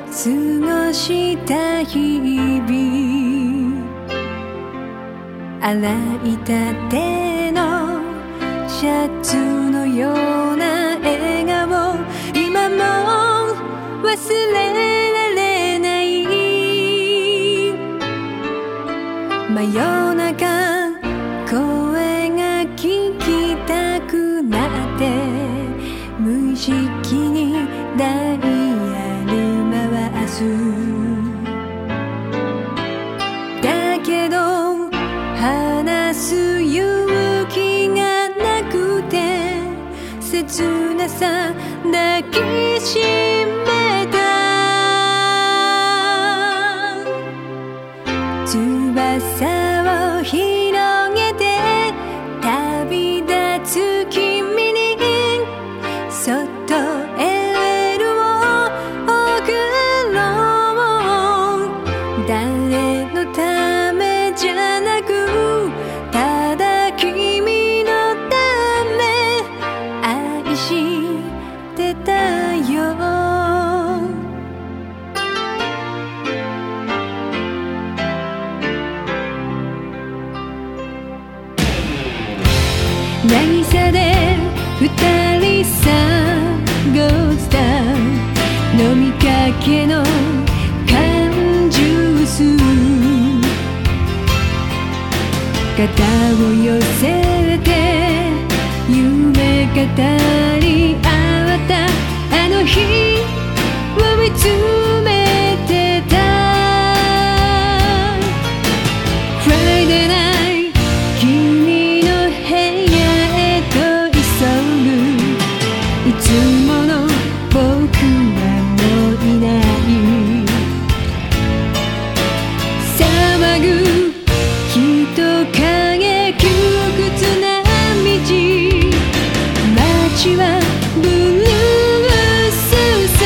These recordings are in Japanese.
過ごした日々、洗いたてのシャツのような笑顔、今も忘れられない。真夜中声が聞きたくなって無意識にダイヤル回す。だけど話す勇気がなくて切なさ抱きしめた。翼を広げて旅立つ君にそっとエールを送ろう。誰のためじゃなくただ君のため愛してたよ。渚で二人過ごした飲みかけの缶ジュース、肩を寄せて夢語り合ったあの日を見つめてた。 Friday night 君の部屋へと急ぐ。いつもの僕はもういない。騒ぐ人影窮屈な道、街はブルースさ。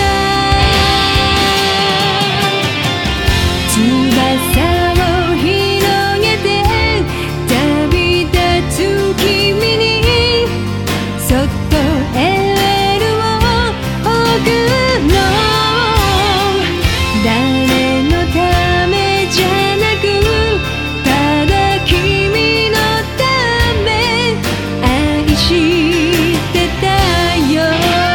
翼を広げて旅立つ君にそっとエールを送ろう。誰のためじゃなくただ君のため愛してたよ。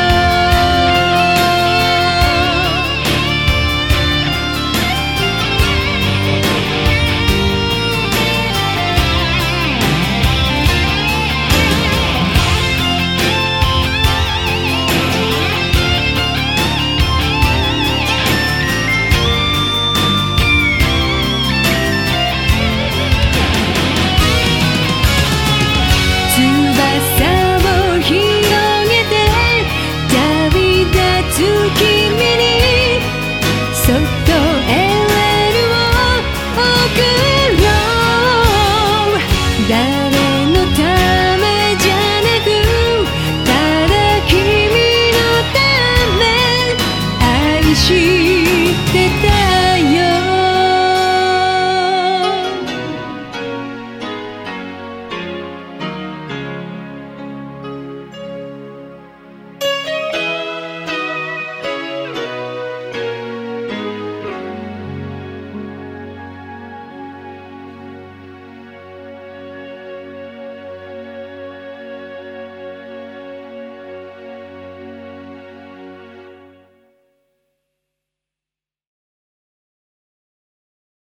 翼を広げて旅立つ君にそっ